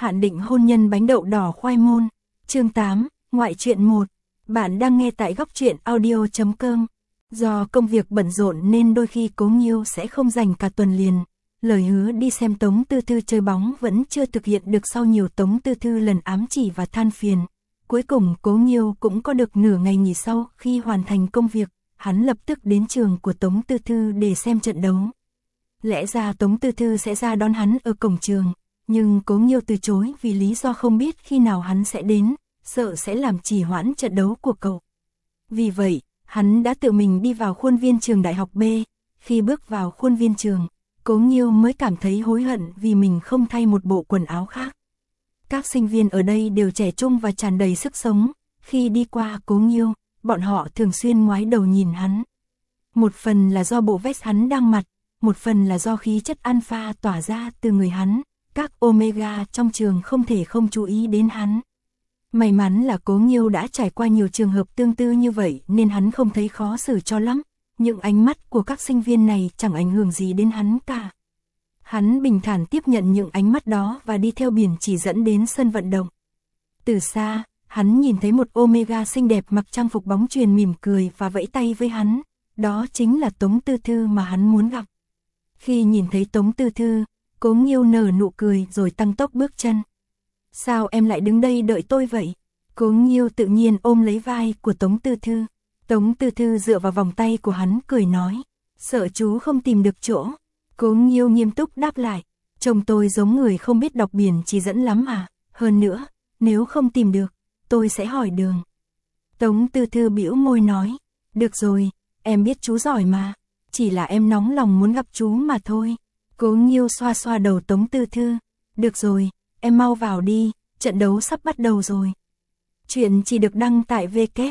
Hạn định hôn nhân bánh đậu đỏ khoai môn. Chương 8, ngoại truyện 1. Bạn đang nghe tại góc truyện audio.com. Do công việc bận rộn nên đôi khi Cố Nghiêu sẽ không dành cả tuần liền. Lời hứa đi xem Tống Tư Thư chơi bóng vẫn chưa thực hiện được sau nhiều Tống Tư Thư lần ám chỉ và than phiền. Cuối cùng Cố Nghiêu cũng có được nửa ngày nghỉ sau khi hoàn thành công việc. Hắn lập tức đến trường của Tống Tư Thư để xem trận đấu. Lẽ ra Tống Tư Thư sẽ ra đón hắn ở cổng trường, nhưng Cố Nghiêu từ chối vì lý do không biết khi nào hắn sẽ đến, sợ sẽ làm trì hoãn trận đấu của cậu. Vì vậy, hắn đã tự mình đi vào khuôn viên trường đại học B. Khi bước vào khuôn viên trường, Cố Nghiêu mới cảm thấy hối hận vì mình không thay một bộ quần áo khác. Các sinh viên ở đây đều trẻ trung và tràn đầy sức sống. Khi đi qua Cố Nghiêu, bọn họ thường xuyên ngoái đầu nhìn hắn. Một phần là do bộ vest hắn đang mặc, một phần là do khí chất alpha tỏa ra từ người hắn. Các omega trong trường không thể không chú ý đến hắn. May mắn là Cố Nghiêu đã trải qua nhiều trường hợp tương tự như vậy nên hắn không thấy khó xử cho lắm. Những ánh mắt của các sinh viên này chẳng ảnh hưởng gì đến hắn cả. Hắn bình thản tiếp nhận những ánh mắt đó và đi theo biển chỉ dẫn đến sân vận động. Từ xa, hắn nhìn thấy một omega xinh đẹp mặc trang phục bóng chuyền mỉm cười và vẫy tay với hắn. Đó chính là Tống Tư Thư mà hắn muốn gặp. Khi nhìn thấy Tống Tư Thư, Cố Nghiêu nở nụ cười rồi tăng tốc bước chân. Sao em lại đứng đây đợi tôi vậy? Cố Nghiêu tự nhiên ôm lấy vai của Tống Tư Thư. Tống Tư Thư dựa vào vòng tay của hắn cười nói. Sợ chú không tìm được chỗ. Cố Nghiêu nghiêm túc đáp lại. Trông tôi giống người không biết đọc biển chỉ dẫn lắm à? Hơn nữa, nếu không tìm được, tôi sẽ hỏi đường. Tống Tư Thư bĩu môi nói. Được rồi, em biết chú giỏi mà. Chỉ là em nóng lòng muốn gặp chú mà thôi. Cố Nghiêu xoa xoa đầu Tống Tư Thư. Được rồi, em mau vào đi, trận đấu sắp bắt đầu rồi. Chuyện chỉ được đăng tại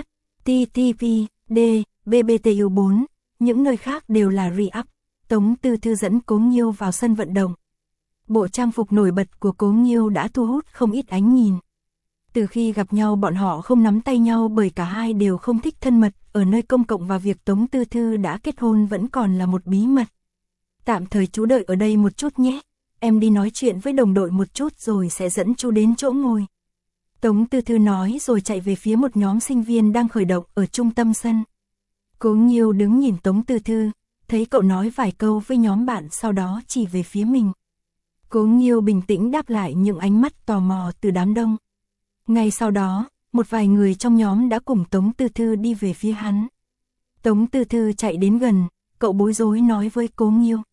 www.ttp.d.bbtu4, những nơi khác đều là re-up. Tống Tư Thư dẫn Cố Nghiêu vào sân vận động. Bộ trang phục nổi bật của Cố Nghiêu đã thu hút không ít ánh nhìn. Từ khi gặp nhau bọn họ không nắm tay nhau bởi cả hai đều không thích thân mật ở nơi công cộng và việc Tống Tư Thư đã kết hôn vẫn còn là một bí mật. Tạm thời chú đợi ở đây một chút nhé, em đi nói chuyện với đồng đội một chút rồi sẽ dẫn chú đến chỗ ngồi. Tống Tư Thư nói rồi chạy về phía một nhóm sinh viên đang khởi động ở trung tâm sân. Cố Nghiêu đứng nhìn Tống Tư Thư, thấy cậu nói vài câu với nhóm bạn sau đó chỉ về phía mình. Cố Nghiêu bình tĩnh đáp lại những ánh mắt tò mò từ đám đông. Ngay sau đó, một vài người trong nhóm đã cùng Tống Tư Thư đi về phía hắn. Tống Tư Thư chạy đến gần, cậu bối rối nói với Cố Nghiêu.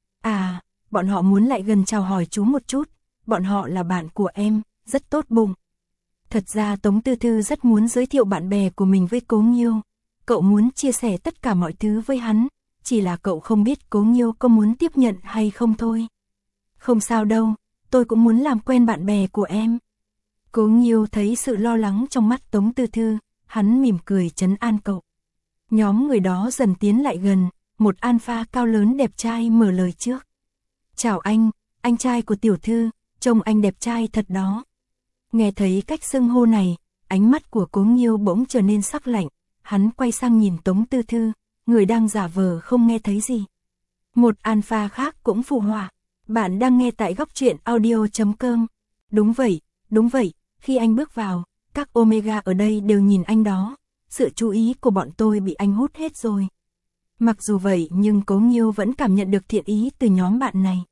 À, bọn họ muốn lại gần chào hỏi chú một chút, bọn họ là bạn của em, rất tốt bụng. Thật ra Tống Tư Thư rất muốn giới thiệu bạn bè của mình với Cố Nghiêu. Cậu muốn chia sẻ tất cả mọi thứ với hắn, chỉ là cậu không biết Cố Nghiêu có muốn tiếp nhận hay không thôi. Không sao đâu, tôi cũng muốn làm quen bạn bè của em. Cố Nghiêu thấy sự lo lắng trong mắt Tống Tư Thư, hắn mỉm cười trấn an cậu. Nhóm người đó dần tiến lại gần, một alpha cao lớn đẹp trai mở lời trước. Chào anh trai của tiểu thư, trông anh đẹp trai thật đó. Nghe thấy cách xưng hô này, ánh mắt của Cố Nghiêu bỗng trở nên sắc lạnh, hắn quay sang nhìn Tống Tư Thư, người đang giả vờ không nghe thấy gì. Một alpha khác cũng phụ họa, bạn đang nghe tại góc truyện audio.com. Đúng vậy, khi anh bước vào, các omega ở đây đều nhìn anh đó, sự chú ý của bọn tôi bị anh hút hết rồi. Mặc dù vậy nhưng Cố Nghiêu vẫn cảm nhận được thiện ý từ nhóm bạn này.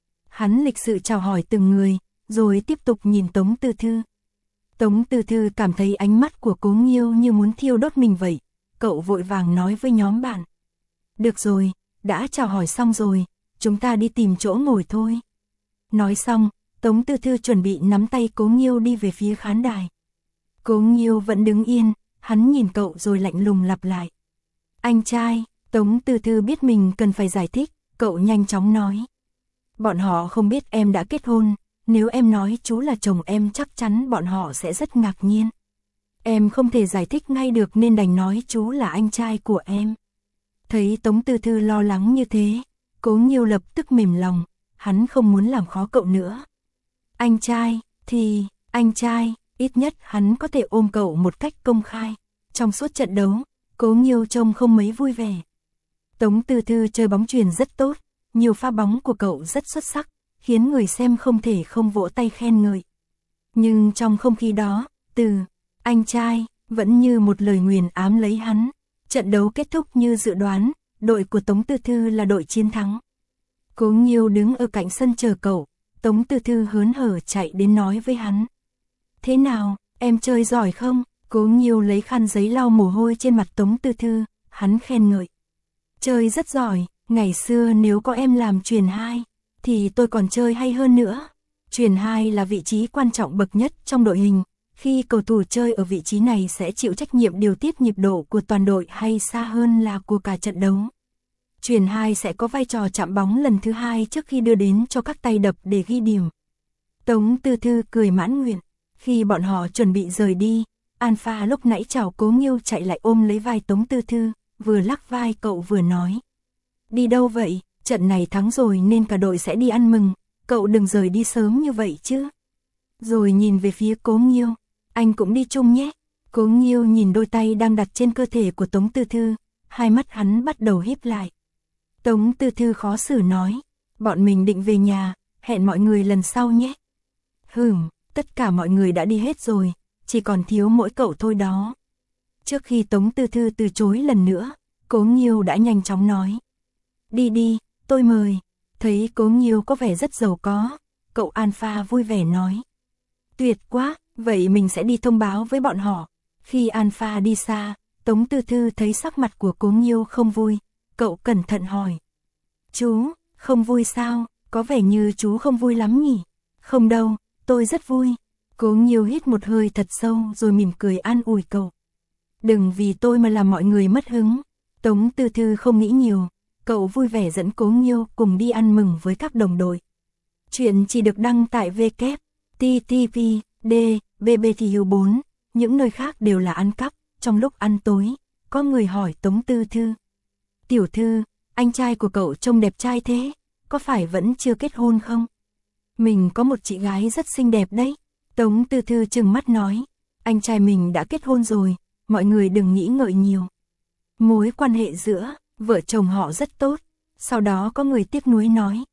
Hắn lịch sự chào hỏi từng người, rồi tiếp tục nhìn Tống Tư Thư. Tống Tư Thư cảm thấy ánh mắt của Cố Nghiêu như muốn thiêu đốt mình vậy, cậu vội vàng nói với nhóm bạn. Được rồi, đã chào hỏi xong rồi, chúng ta đi tìm chỗ ngồi thôi. Nói xong, Tống Tư Thư chuẩn bị nắm tay Cố Nghiêu đi về phía khán đài. Cố Nghiêu vẫn đứng yên, hắn nhìn cậu rồi lạnh lùng lặp lại. Anh trai. Tống Tư Thư biết mình cần phải giải thích, cậu nhanh chóng nói. Bọn họ không biết em đã kết hôn, nếu em nói chú là chồng em chắc chắn bọn họ sẽ rất ngạc nhiên. Em không thể giải thích ngay được nên đành nói chú là anh trai của em. Thấy Tống Tư Thư lo lắng như thế, Cố Nghiêu lập tức mềm lòng, hắn không muốn làm khó cậu nữa. Anh trai, ít nhất hắn có thể ôm cậu một cách công khai. Trong suốt trận đấu, Cố Nghiêu trông không mấy vui vẻ. Tống Tư Thư chơi bóng chuyền rất tốt, nhiều pha bóng của cậu rất xuất sắc, khiến người xem không thể không vỗ tay khen ngợi. Nhưng trong không khí đó, từ anh trai vẫn như một lời nguyền ám lấy hắn. Trận đấu kết thúc như dự đoán, đội của Tống Tư Thư là đội chiến thắng. Cố Nghiêu đứng ở cạnh sân chờ cậu, Tống Tư Thư hớn hở chạy đến nói với hắn. Thế nào, em chơi giỏi không? Cố Nghiêu lấy khăn giấy lau mồ hôi trên mặt Tống Tư Thư, hắn khen ngợi. Chơi rất giỏi, ngày xưa nếu có em làm chuyền 2, thì tôi còn chơi hay hơn nữa. Chuyền 2 là vị trí quan trọng bậc nhất trong đội hình, khi cầu thủ chơi ở vị trí này sẽ chịu trách nhiệm điều tiết nhịp độ của toàn đội hay xa hơn là của cả trận đấu. Chuyền 2 sẽ có vai trò chạm bóng lần thứ 2 trước khi đưa đến cho các tay đập để ghi điểm. Tống Tư Thư cười mãn nguyện, khi bọn họ chuẩn bị rời đi, Alpha lúc nãy chào Cố Nghiêu chạy lại ôm lấy vai Tống Tư Thư, vừa lắc vai cậu vừa nói. Đi đâu vậy, trận này thắng rồi nên cả đội sẽ đi ăn mừng, cậu đừng rời đi sớm như vậy chứ. Rồi nhìn về phía Cố Nghiêu, anh cũng đi chung nhé. Cố Nghiêu nhìn đôi tay đang đặt trên cơ thể của Tống Tư Thư, hai mắt hắn bắt đầu híp lại. Tống Tư Thư khó xử nói, bọn mình định về nhà, hẹn mọi người lần sau nhé. Tất cả mọi người đã đi hết rồi, chỉ còn thiếu mỗi cậu thôi đó. Trước khi Tống Tư Thư từ chối lần nữa, Cố Nghiêu đã nhanh chóng nói. Đi đi, tôi mời. Thấy Cố Nghiêu có vẻ rất giàu có, cậu Alpha vui vẻ nói. Tuyệt quá, vậy mình sẽ đi thông báo với bọn họ. Khi Alpha đi xa, Tống Tư Thư thấy sắc mặt của Cố Nghiêu không vui, cậu cẩn thận hỏi. Chú, không vui sao, có vẻ như chú không vui lắm nhỉ? Không đâu, tôi rất vui. Cố Nghiêu hít một hơi thật sâu rồi mỉm cười an ủi cậu. Đừng vì tôi mà làm mọi người mất hứng. Tống Tư Thư không nghĩ nhiều, cậu vui vẻ dẫn Cố Nghiêu cùng đi ăn mừng với các đồng đội. Chuyện chỉ được đăng tại www.ttpd BBTU4, những nơi khác đều là ăn cắp. Trong lúc ăn tối, có người hỏi Tống Tư Thư. Tiểu thư, anh trai của cậu trông đẹp trai thế, có phải vẫn chưa kết hôn không? Mình có một chị gái rất xinh đẹp đấy. Tống Tư Thư trừng mắt nói, anh trai mình đã kết hôn rồi, mọi người đừng nghĩ ngợi nhiều. Mối quan hệ giữa vợ chồng họ rất tốt. Sau đó có người tiếc nuối nói,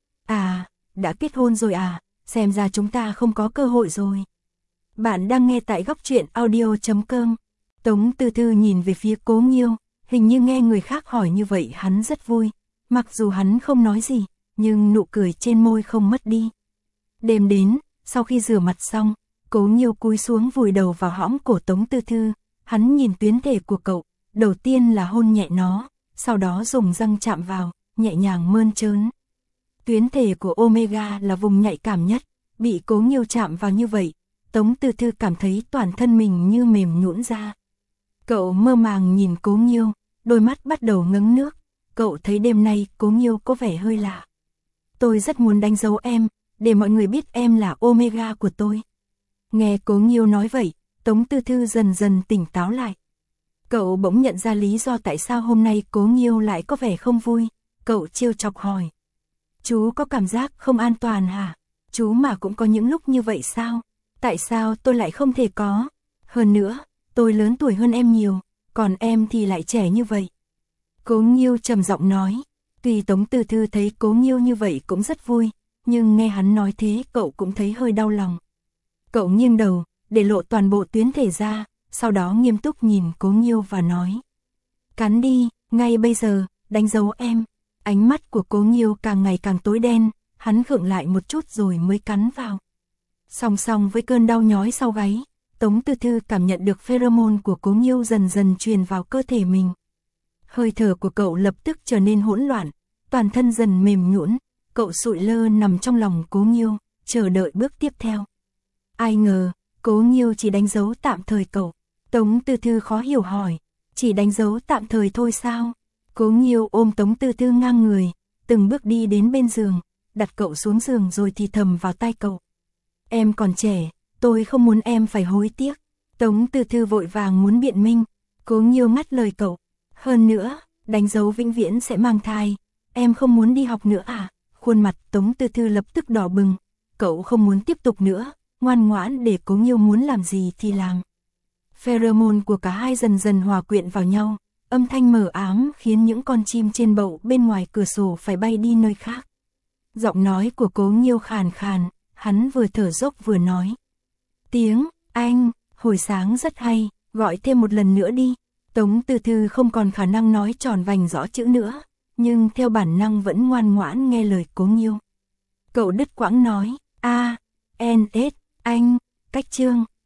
đã kết hôn rồi à, xem ra chúng ta không có cơ hội rồi. Bạn đang nghe tại Góc Truyện Audio.com. Tống Tư Thư nhìn về phía Cố Nghiêu, hình như nghe người khác hỏi như vậy hắn rất vui. Mặc dù hắn không nói gì, nhưng nụ cười trên môi không mất đi. Đêm đến, sau khi rửa mặt xong, Cố Nghiêu cúi xuống vùi đầu vào hõm cổ Tống Tư Thư. Hắn nhìn tuyến thể của cậu, đầu tiên là hôn nhẹ nó, sau đó dùng răng chạm vào, nhẹ nhàng mơn trớn. Tuyến thể của Omega là vùng nhạy cảm nhất, bị Cố Nghiêu chạm vào như vậy, Tống Tư Thư cảm thấy toàn thân mình như mềm nhũn ra. Cậu mơ màng nhìn Cố Nghiêu, đôi mắt bắt đầu ngấn nước, cậu thấy đêm nay Cố Nghiêu có vẻ hơi lạ. Tôi rất muốn đánh dấu em, để mọi người biết em là Omega của tôi. Nghe Cố Nghiêu nói vậy, Tống Tư Thư dần dần tỉnh táo lại. Cậu bỗng nhận ra lý do tại sao hôm nay Cố Nghiêu lại có vẻ không vui, cậu trêu chọc hỏi. Chú có cảm giác không an toàn hả? Chú mà cũng có những lúc như vậy sao? Tại sao tôi lại không thể có? Hơn nữa, tôi lớn tuổi hơn em nhiều, còn em thì lại trẻ như vậy. Cố Nghiêu trầm giọng nói. Tuy Tống Tư Thư thấy Cố Nghiêu như vậy cũng rất vui, nhưng nghe hắn nói thế cậu cũng thấy hơi đau lòng. Cậu nghiêng đầu, để lộ toàn bộ tuyến thể ra, sau đó nghiêm túc nhìn Cố Nghiêu và nói. Cắn đi, ngay bây giờ, đánh dấu em. Ánh mắt của Cố Nghiêu càng ngày càng tối đen, hắn khựng lại một chút rồi mới cắn vào. Song song với cơn đau nhói sau gáy, Tống Tư Thư cảm nhận được pheromone của Cố Nghiêu dần dần truyền vào cơ thể mình. Hơi thở của cậu lập tức trở nên hỗn loạn, toàn thân dần mềm nhũn, cậu sụi lơ nằm trong lòng Cố Nghiêu, chờ đợi bước tiếp theo. Ai ngờ, Cố Nghiêu chỉ đánh dấu tạm thời cậu. Tống Tư Thư khó hiểu hỏi, chỉ đánh dấu tạm thời thôi sao? Cố Nghiêu ôm Tống Tư Thư ngang người, từng bước đi đến bên giường, đặt cậu xuống giường rồi thì thầm vào tai cậu. Em còn trẻ, tôi không muốn em phải hối tiếc. Tống Tư Thư vội vàng muốn biện minh, Cố Nghiêu ngắt lời cậu. Hơn nữa, đánh dấu vĩnh viễn sẽ mang thai, em không muốn đi học nữa à? Khuôn mặt Tống Tư Thư lập tức đỏ bừng, cậu không muốn tiếp tục nữa, ngoan ngoãn để Cố Nghiêu muốn làm gì thì làm. Pheromone của cả hai dần dần hòa quyện vào nhau, âm thanh mờ ám khiến những con chim trên bậu bên ngoài cửa sổ phải bay đi nơi khác. Giọng nói của Cố Nghiêu khàn khàn, hắn vừa thở dốc vừa nói. Tiếng Anh hồi sáng rất hay, gọi thêm một lần nữa đi. Tống Tư Thư không còn khả năng nói tròn vành rõ chữ nữa, nhưng theo bản năng vẫn ngoan ngoãn nghe lời Cố Nghiêu. Cậu đứt quãng nói, A, N, S, anh, cách chương,